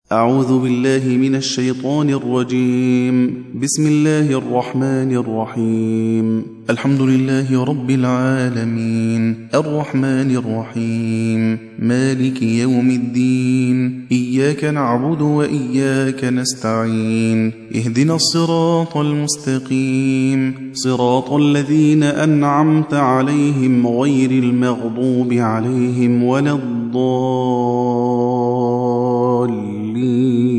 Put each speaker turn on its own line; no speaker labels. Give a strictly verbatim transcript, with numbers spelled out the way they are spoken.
أعوذ بالله من الشيطان الرجيم. بسم الله الرحمن الرحيم. الحمد لله رب العالمين، الرحمن الرحيم، مالك يوم الدين، إياك نعبد وإياك نستعين، اهدنا الصراط المستقيم، صراط الذين أنعمت عليهم غير المغضوب عليهم ولا الضالين.